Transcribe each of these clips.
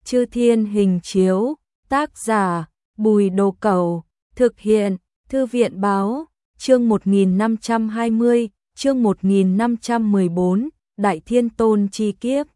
Chư Thiên Hình Chiếu, tác giả Bùi Đồ Cẩu, thực hiện Thư viện Báo, chương 1520, chương 1514, Đại Thiên Tôn chi kiếp.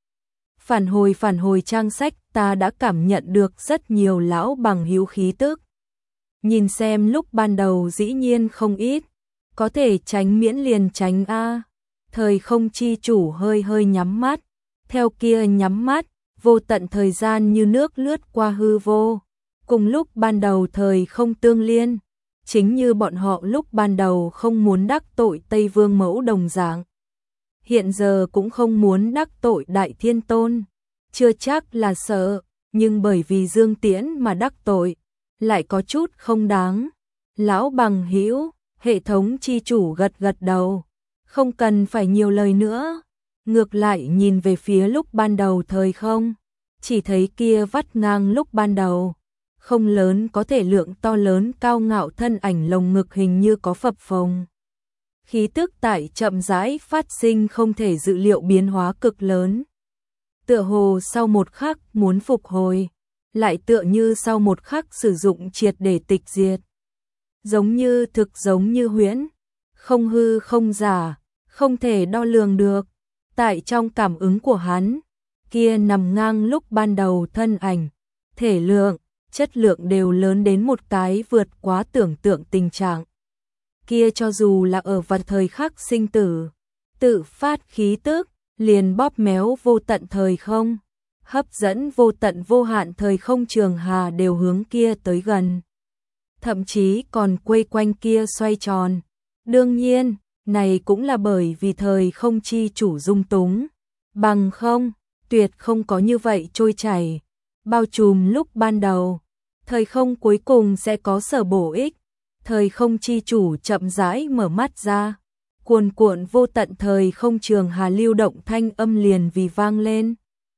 Phản hồi trang sách, ta đã cảm nhận được rất nhiều lão bằng hữu khí tức. Nhìn xem lúc ban đầu dĩ nhiên không ít, có thể tránh miễn liền tránh a. Thời không chi chủ hơi nhắm mắt, theo kia nhắm mắt, vô tận thời gian như nước lướt qua hư vô. Cùng lúc ban đầu thời không tương liên, chính như bọn họ lúc ban đầu không muốn đắc tội Tây Vương Mẫu đồng dạng. Hiện giờ cũng không muốn đắc tội Đại Thiên Tôn, chưa chắc là sợ, nhưng bởi vì Dương Tiễn mà đắc tội, lại có chút không đáng. Lão bằng hữu, hệ thống chi chủ gật gật đầu, không cần phải nhiều lời nữa. Ngược lại nhìn về phía lúc ban đầu thời không, chỉ thấy kia vắt ngang lúc ban đầu, không lớn có thể lượng to lớn cao ngạo thân ảnh lồng ngực hình như có phập phồng. Khí tức tại chậm rãi phát sinh không thể dự liệu biến hóa cực lớn. Tựa hồ sau một khắc muốn phục hồi, lại tựa như sau một khắc sử dụng triệt để tịch diệt. Giống như thực giống như huyễn, không hư không giả, không thể đo lường được. Tại trong cảm ứng của hắn, kia nằm ngang lúc ban đầu thân ảnh, thể lượng, chất lượng đều lớn đến một cái vượt quá tưởng tượng tình trạng. Kia cho dù là ở vật thời khắc sinh tử, tự phát khí tức, liền bóp méo vô tận thời không, hấp dẫn vô tận vô hạn thời không trường hà đều hướng kia tới gần. Thậm chí còn quay quanh kia xoay tròn. Đương nhiên, này cũng là bởi vì thời không chi chủ dung túng. Bằng không, tuyệt không có như vậy trôi chảy. Bao trùm lúc ban đầu, thời không cuối cùng sẽ có sở bổ ích. Thời không chi chủ chậm rãi mở mắt ra, cuồn cuộn vô tận thời không trường hà lưu động thanh âm liền vì vang lên.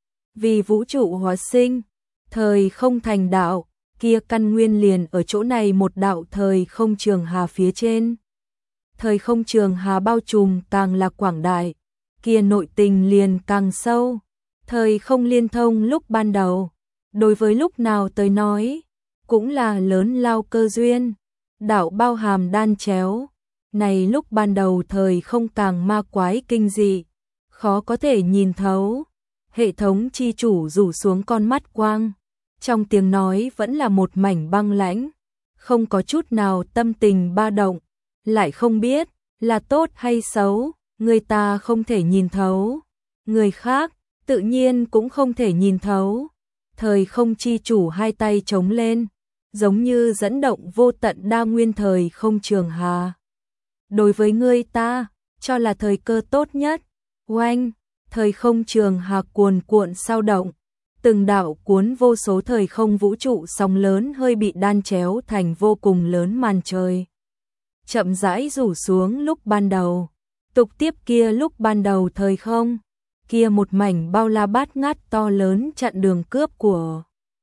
Vì vũ trụ hóa sinh, thời không thành đạo, kia căn nguyên liền ở chỗ này một đạo thời không trường hà phía trên. Thời không trường hà bao trùm càng là quảng đại, kia nội tình liền càng sâu. Thời không liên thông lúc ban đầu, đối với lúc nào tới nói, cũng là lớn lao cơ duyên. Đạo bao hàm đan chéo, này lúc ban đầu thời không càng ma quái kinh dị, khó có thể nhìn thấu. Hệ thống chi chủ rủ xuống con mắt quang, trong tiếng nói vẫn là một mảnh băng lãnh, không có chút nào tâm tình ba động, lại không biết là tốt hay xấu, người ta không thể nhìn thấu, người khác tự nhiên cũng không thể nhìn thấu. Thời không chi chủ hai tay chống lên, giống như dẫn động vô tận đa nguyên thời không trường hà. Đối với ngươi ta, cho là thời cơ tốt nhất. Oanh, thời không trường hà cuồn cuộn sao động, từng đạo cuốn vô số thời không vũ trụ sóng lớn hơi bị đan chéo thành vô cùng lớn màn trời. Chậm rãi rủ xuống lúc ban đầu, tục tiếp kia lúc ban đầu thời không, kia một mảnh bao la bát ngát to lớn chặn đường cướp của.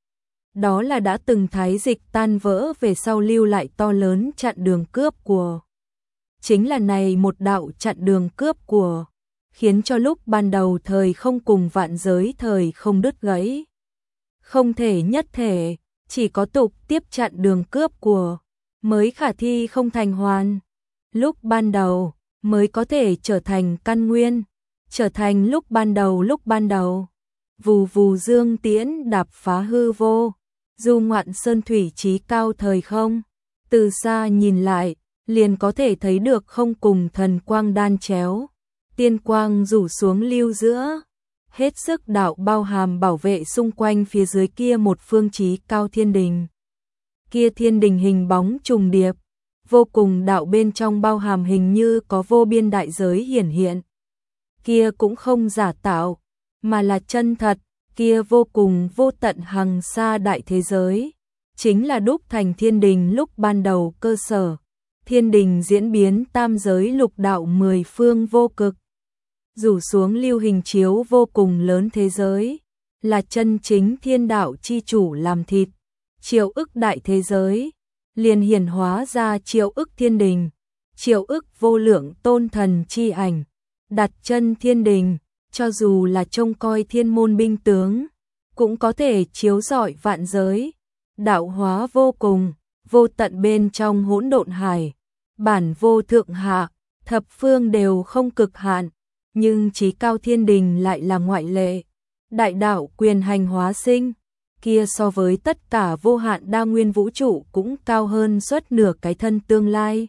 Đó là đã từng thái dịch tan vỡ về sau lưu lại to lớn chặn đường cướp của. Chính là này một đạo chặn đường cướp của, khiến cho lúc ban đầu thời không cùng vạn giới thời không đứt gãy. Không thể nhất thể, chỉ có tục tiếp chặn đường cướp của, mới khả thi không thành hoàn. Lúc ban đầu, mới có thể trở thành căn nguyên, trở thành lúc ban đầu. Vù vù Dương Tiễn đạp phá hư vô. Du ngoạn sơn thủy trí cao thời không, từ xa nhìn lại, liền có thể thấy được không cùng thần quang đan chéo, tiên quang rủ xuống lưu giữa, hết sức đạo bao hàm bảo vệ xung quanh phía dưới kia một phương trí cao thiên đình. Kia thiên đình hình bóng trùng điệp, vô cùng đạo bên trong bao hàm hình như có vô biên đại giới hiển hiện. Kia cũng không giả tạo, mà là chân thật. Kia vô cùng vô tận hằng xa đại thế giới, chính là đúc thành thiên đình lúc ban đầu cơ sở. Thiên đình diễn biến tam giới lục đạo 10 phương vô cực, rủ xuống lưu hình chiếu vô cùng lớn thế giới, là chân chính thiên đạo chi chủ làm thịt. Triệu ức đại thế giới, liền hiển hóa ra triệu ức thiên đình, triệu ức vô lượng tôn thần chi ảnh, đặt chân thiên đình. Cho dù là trông coi thiên môn binh tướng, cũng có thể chiếu rọi vạn giới, đạo hóa vô cùng, vô tận bên trong hỗn độn hải, bản vô thượng hạ, thập phương đều không cực hạn, nhưng chí cao thiên đình lại là ngoại lệ. Đại đạo quyền hành hóa sinh, kia so với tất cả vô hạn đa nguyên vũ trụ cũng cao hơn suốt nửa cái thân tương lai.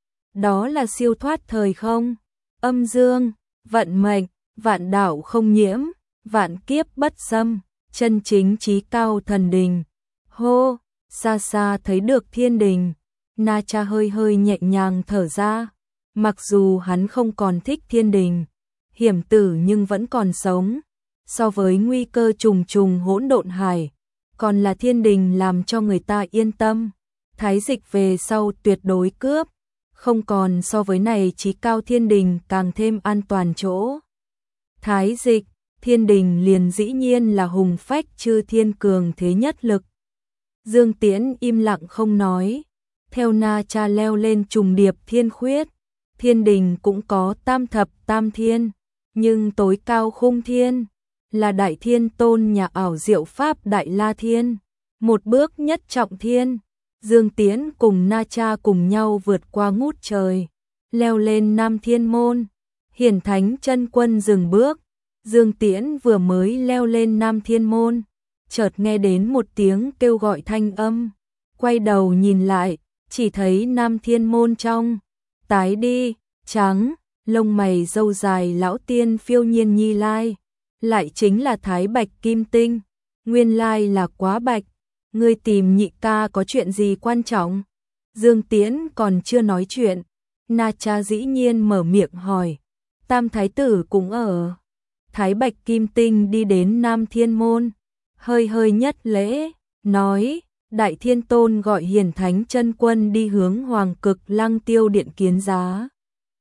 Đó là siêu thoát thời không, âm dương, vận mệnh, vạn đạo không nhiễm, vạn kiếp bất xâm, chân chính chí cao thần đình. Hô, xa xa thấy được thiên đình, Na Cha hơi hơi nhẹ nhàng thở ra. Mặc dù hắn không còn thích thiên đình, hiểm tử nhưng vẫn còn sống. So với nguy cơ trùng trùng hỗn độn hải, còn là thiên đình làm cho người ta yên tâm. Thái dịch về sau tuyệt đối cướp, không còn so với này chí cao thiên đình càng thêm an toàn chỗ. Thái dịch, thiên đình liền dĩ nhiên là hùng phách chư thiên cường thế nhất lực. Dương Tiễn im lặng không nói, theo Na Cha leo lên trùng điệp thiên khuyết. Thiên đình cũng có tam thập tam thiên, nhưng tối cao khung thiên là Đại Thiên Tôn nhà ảo diệu pháp Đại La Thiên, một bước nhất trọng thiên. Dương Tiễn cùng Na Cha cùng nhau vượt qua ngút trời, leo lên Nam Thiên Môn. Hiển Thánh Chân Quân dừng bước, Dương Tiễn vừa mới leo lên Nam Thiên Môn, chợt nghe đến một tiếng kêu gọi thanh âm, quay đầu nhìn lại, chỉ thấy Nam Thiên Môn trong tái đi, trắng, lông mày râu dài lão tiên Phiêu Nhiên Nhi Lai, lại chính là Thái Bạch Kim Tinh, nguyên lai là Quá Bạch, ngươi tìm nhị ca có chuyện gì quan trọng? Dương Tiễn còn chưa nói chuyện, Na Cha dĩ nhiên mở miệng hỏi, Tam Thái Tử cũng ở. Thái Bạch Kim Tinh đi đến Nam Thiên Môn, hơi hơi nhất lễ, nói, Đại Thiên Tôn gọi Hiển Thánh Chân Quân đi hướng Hoàng Cực Lăng Tiêu Điện kiến giá.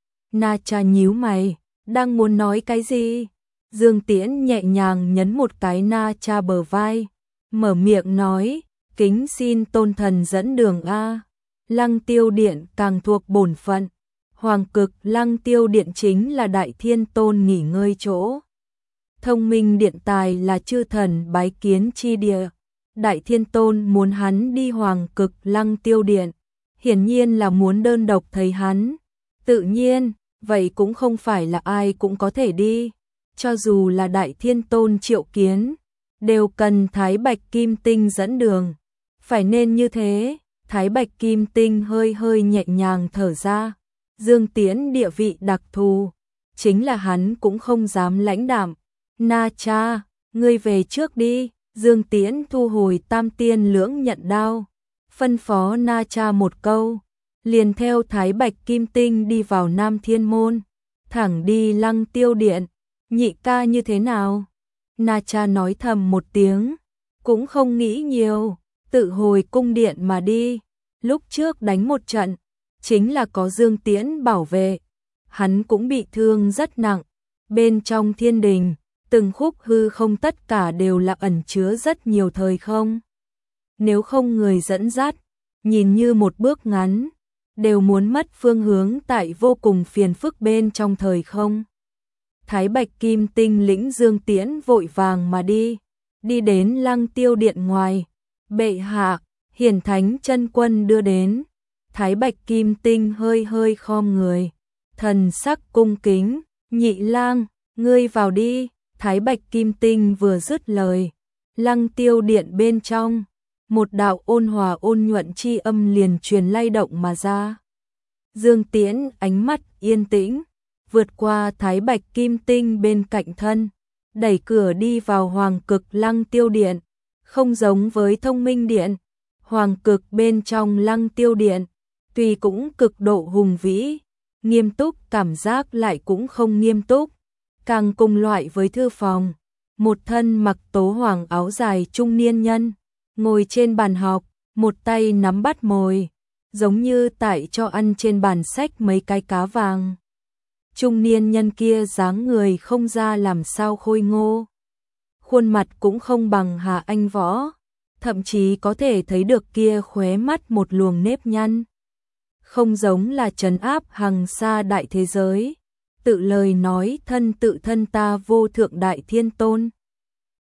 Na Cha nhíu mày, đang muốn nói cái gì? Dương Tiễn nhẹ nhàng nhấn một cái Na Cha bờ vai, mở miệng nói, kính xin Tôn Thần dẫn đường a. Lăng Tiêu Điện càng thuộc bổn phận, Hoàng Cực Lăng Tiêu Điện chính là Đại Thiên Tôn nghỉ ngơi chỗ. Thông Minh Điện Tài là chư thần bái kiến chi địa. Đại Thiên Tôn muốn hắn đi Hoàng Cực Lăng Tiêu Điện, hiển nhiên là muốn đơn độc thấy hắn. Tự nhiên, vậy cũng không phải là ai cũng có thể đi, cho dù là Đại Thiên Tôn triệu kiến, đều cần Thái Bạch Kim Tinh dẫn đường. Phải nên như thế, Thái Bạch Kim Tinh hơi hơi nhẹ nhàng thở ra. Dương Tiễn địa vị đặc thù, chính là hắn cũng không dám lãnh đạm. Na Cha, ngươi về trước đi. Dương Tiễn thu hồi Tam Tiên Lưỡng Nhận Đao, phân phó Na Cha một câu, liền theo Thái Bạch Kim Tinh đi vào Nam Thiên Môn, thẳng đi Lăng Tiêu Điện. Nhị ca như thế nào? Na Cha nói thầm một tiếng, cũng không nghĩ nhiều, tự hồi cung điện mà đi. Lúc trước đánh một trận, chính là có Dương Tiễn bảo vệ, hắn cũng bị thương rất nặng. Bên trong thiên đình, từng khúc hư không tất cả đều là ẩn chứa rất nhiều thời không. Nếu không người dẫn dắt, nhìn như một bước ngắn, đều muốn mất phương hướng tại vô cùng phiền phức bên trong thời không. Thái Bạch Kim Tinh lĩnh Dương Tiễn vội vàng mà đi đến Lăng Tiêu Điện ngoài. Bệ hạ, Hiển Thánh Chân Quân đưa đến. Thái Bạch Kim Tinh hơi hơi khom người, thần sắc cung kính, nhị lang, ngươi vào đi. Thái Bạch Kim Tinh vừa dứt lời, Lăng Tiêu Điện bên trong, một đạo ôn hòa ôn nhuận chi âm liền truyền lay động mà ra. Dương Tiễn ánh mắt yên tĩnh, vượt qua Thái Bạch Kim Tinh bên cạnh thân, đẩy cửa đi vào Hoàng Cực Lăng Tiêu Điện. Không giống với Thông Minh Điện, Hoàng Cực bên trong Lăng Tiêu Điện, tuy cũng cực độ hùng vĩ, nghiêm túc cảm giác lại cũng không nghiêm túc. Càng cùng loại với thư phòng, một thân mặc tố hoàng áo dài trung niên nhân, ngồi trên bàn học, một tay nắm bát mồi, giống như tại cho ăn trên bàn sách mấy cái cá vàng. Trung niên nhân kia dáng người không ra làm sao khôi ngô, khuôn mặt cũng không bằng Hà Anh Võ, thậm chí có thể thấy được kia khóe mắt một luồng nếp nhăn. Không giống là trấn áp hằng xa đại thế giới. Tự lời nói thân tự thân ta vô thượng Đại Thiên Tôn.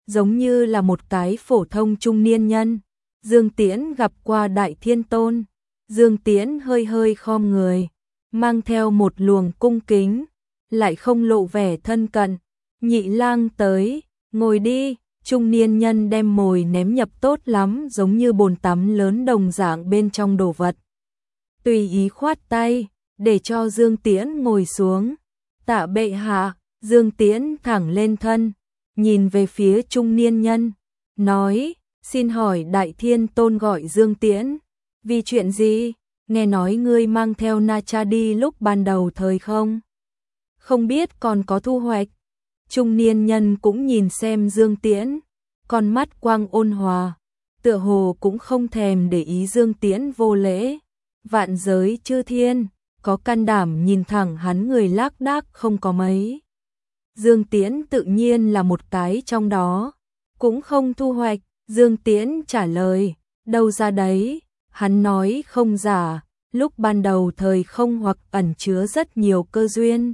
giống như là một cái phổ thông trung niên nhân. Dương Tiễn gặp qua Đại Thiên Tôn. Dương Tiễn hơi hơi khom người, mang theo một luồng cung kính, lại không lộ vẻ thân cận. Nhị lang tới, ngồi đi. Trung niên nhân đem mồi ném nhập tốt lắm, giống như bồn tắm lớn đồng dạng bên trong đồ vật. Tùy ý khoát tay, để cho Dương Tiễn ngồi xuống. Tạ bệ hạ. Dương Tiễn thẳng lên thân, nhìn về phía trung niên nhân, nói, xin hỏi Đại Thiên Tôn gọi Dương Tiễn, vì chuyện gì? Nghe nói ngươi mang theo Na Cha đi lúc ban đầu thời không? Không biết còn có thu hoạch. Trung niên nhân cũng nhìn xem Dương Tiễn, con mắt quang ôn hòa, tựa hồ cũng không thèm để ý Dương Tiễn vô lễ. Vạn giới chư thiên, có can đảm nhìn thẳng hắn người lác đác không có mấy. Dương Tiễn tự nhiên là một cái trong đó, cũng không thu hoạch. Dương Tiễn trả lời, đâu ra đấy. Hắn nói không giả, lúc ban đầu thời không hoặc ẩn chứa rất nhiều cơ duyên.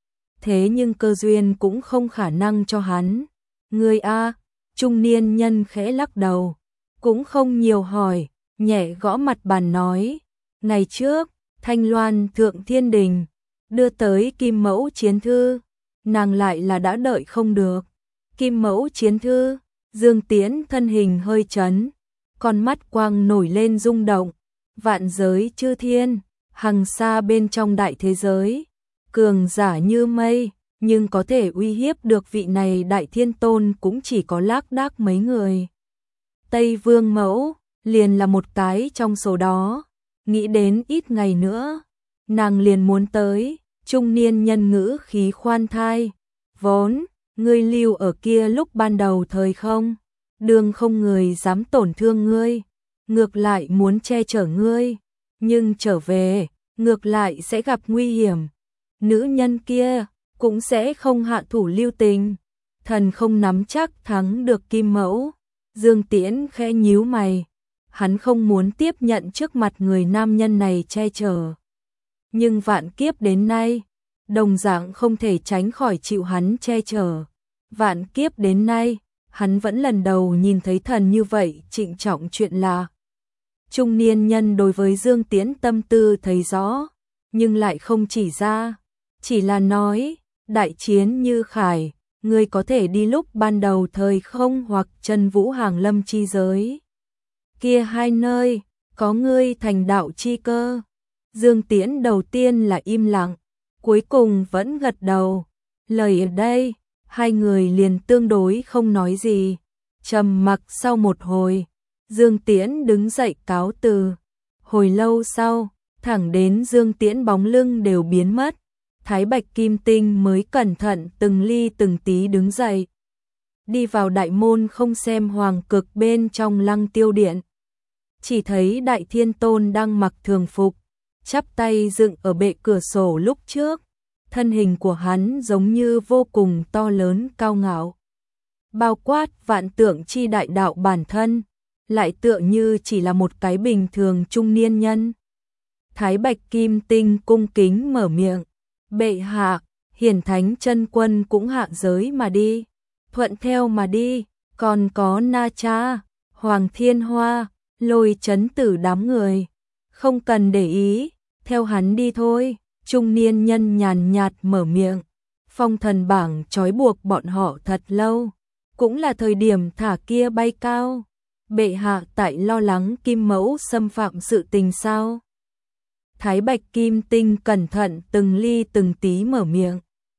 Thế nhưng cơ duyên cũng không khả năng cho hắn. Ngươi a, trung niên nhân khẽ lắc đầu, cũng không nhiều hỏi, nhẹ gõ mặt bàn nói, ngày trước, Thanh Loan Thượng Thiên Đình đưa tới Kim Mẫu Chiến Thư, nàng lại là đã đợi không được. Kim Mẫu Chiến Thư, Dương Tiễn thân hình hơi chấn, con mắt quang nổi lên rung động. Vạn giới chư thiên, hằng xa bên trong đại thế giới, cường giả như mây, nhưng có thể uy hiếp được vị này Đại Thiên Tôn cũng chỉ có lác đác mấy người. Tây Vương Mẫu liền là một cái trong số đó. Nghĩ đến ít ngày nữa, nàng liền muốn tới. Trung niên nhân ngữ khí khoan thai, vốn ngươi lưu ở kia lúc ban đầu thời không, đường không người dám tổn thương ngươi, ngược lại muốn che chở ngươi, nhưng trở về, ngược lại sẽ gặp nguy hiểm. Nữ nhân kia cũng sẽ không hạ thủ lưu tình, thần không nắm chắc thắng được Kim Mẫu. Dương Tiễn khẽ nhíu mày, hắn không muốn tiếp nhận trước mặt người nam nhân này che chở. Nhưng vạn kiếp đến nay, đồng dạng không thể tránh khỏi chịu hắn che chở. Vạn kiếp đến nay, hắn vẫn lần đầu nhìn thấy thần như vậy trịnh trọng chuyện là. Trung niên nhân đối với Dương Tiễn tâm tư thấy rõ, nhưng lại không chỉ ra, chỉ là nói, đại chiến như khải, ngươi có thể đi lúc ban đầu thời không hoặc Chân Vũ hàng lâm chi giới. Kia hai nơi, có ngươi thành đạo chi cơ. Dương Tiễn đầu tiên là im lặng, cuối cùng vẫn gật đầu. Lời ở đây, hai người liền tương đối không nói gì. Trầm mặc sau một hồi, Dương Tiễn đứng dậy cáo từ. Hồi lâu sau, thẳng đến Dương Tiễn bóng lưng đều biến mất, Thái Bạch Kim Tinh mới cẩn thận từng ly từng tí đứng dậy. Đi vào đại môn không xem hoàng cực bên trong Lăng Tiêu Điện. Chỉ thấy Đại Thiên Tôn đang mặc thường phục, chắp tay dựng ở bệ cửa sổ lúc trước. Thân hình của hắn giống như vô cùng to lớn cao ngạo, bao quát vạn tượng chi đại đạo bản thân, lại tựa như chỉ là một cái bình thường trung niên nhân. Thái Bạch Kim Tinh cung kính mở miệng, bệ hạ, Hiển Thánh Chân Quân cũng hạ giới mà đi, thuận theo mà đi, còn có Na Cha, Hoàng Thiên Hoa, Lôi Chấn Tử đám người, không cần để ý, theo hắn đi thôi. Trung niên nhân nhàn nhạt mở miệng, phong thần bảng trói buộc bọn họ thật lâu, cũng là thời điểm thả kia bay cao. Bệ hạ tại lo lắng Kim Mẫu xâm phạm sự tình sao? Thái Bạch Kim Tinh cẩn thận từng ly từng tí mở miệng.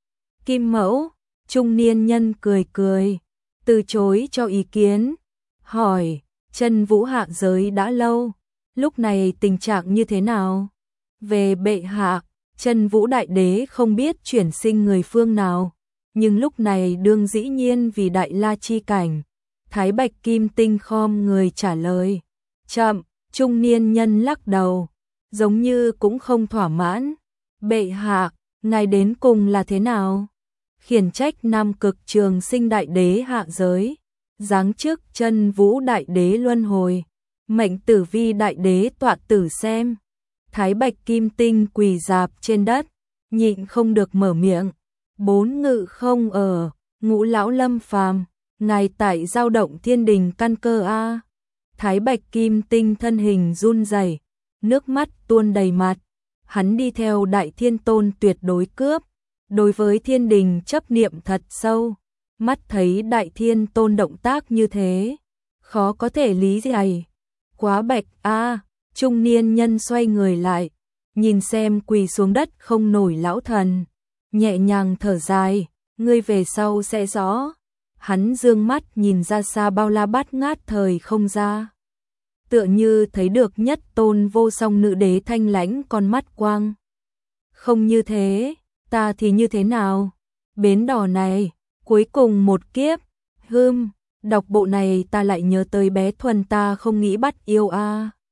Kim Mẫu, trung niên nhân cười cười, từ chối cho ý kiến, hỏi, Chân Vũ hạ giới đã lâu, lúc này tình trạng như thế nào? Về bệ hạ, Chân Vũ Đại Đế không biết chuyển sinh người phương nào, nhưng lúc này đương dĩ nhiên vì Đại La chi cảnh. Thái Bạch Kim Tinh khom người trả lời. Chậm, trung niên nhân lắc đầu, giống như cũng không thỏa mãn. Bệ hạ, ngài đến cùng là thế nào? Khiển trách Nam Cực Trường Sinh Đại Đế hạ giới, giáng chức Chân Vũ Đại Đế luân hồi, mệnh Tử Vi Đại Đế tọa tử xem. Thái Bạch Kim Tinh quỳ rạp trên đất, nhịn không được mở miệng. Bốn ngự không ở, Ngũ lão lâm phàm, ngài tại dao động thiên đình căn cơ a. Thái Bạch Kim Tinh thân hình run rẩy, nước mắt tuôn đầy mặt. Hắn đi theo Đại Thiên Tôn tuyệt đối cướp, đối với thiên đình chấp niệm thật sâu. Mắt thấy Đại Thiên Tôn động tác như thế, khó có thể lý giải. Quá bạch a. Trung niên nhân xoay người lại, nhìn xem quỳ xuống đất không nổi lão thần, nhẹ nhàng thở dài, ngươi về sau sẽ rõ. Hắn dương mắt nhìn ra xa bao la bát ngát thời không ra, tựa như thấy được nhất tôn vô song nữ đế thanh lãnh con mắt quang. Không như thế, ta thì như thế nào? Bến đò này, cuối cùng một kiếp, đọc bộ này ta lại nhớ tới bé Thuần ta không nghĩ bắt yêu a.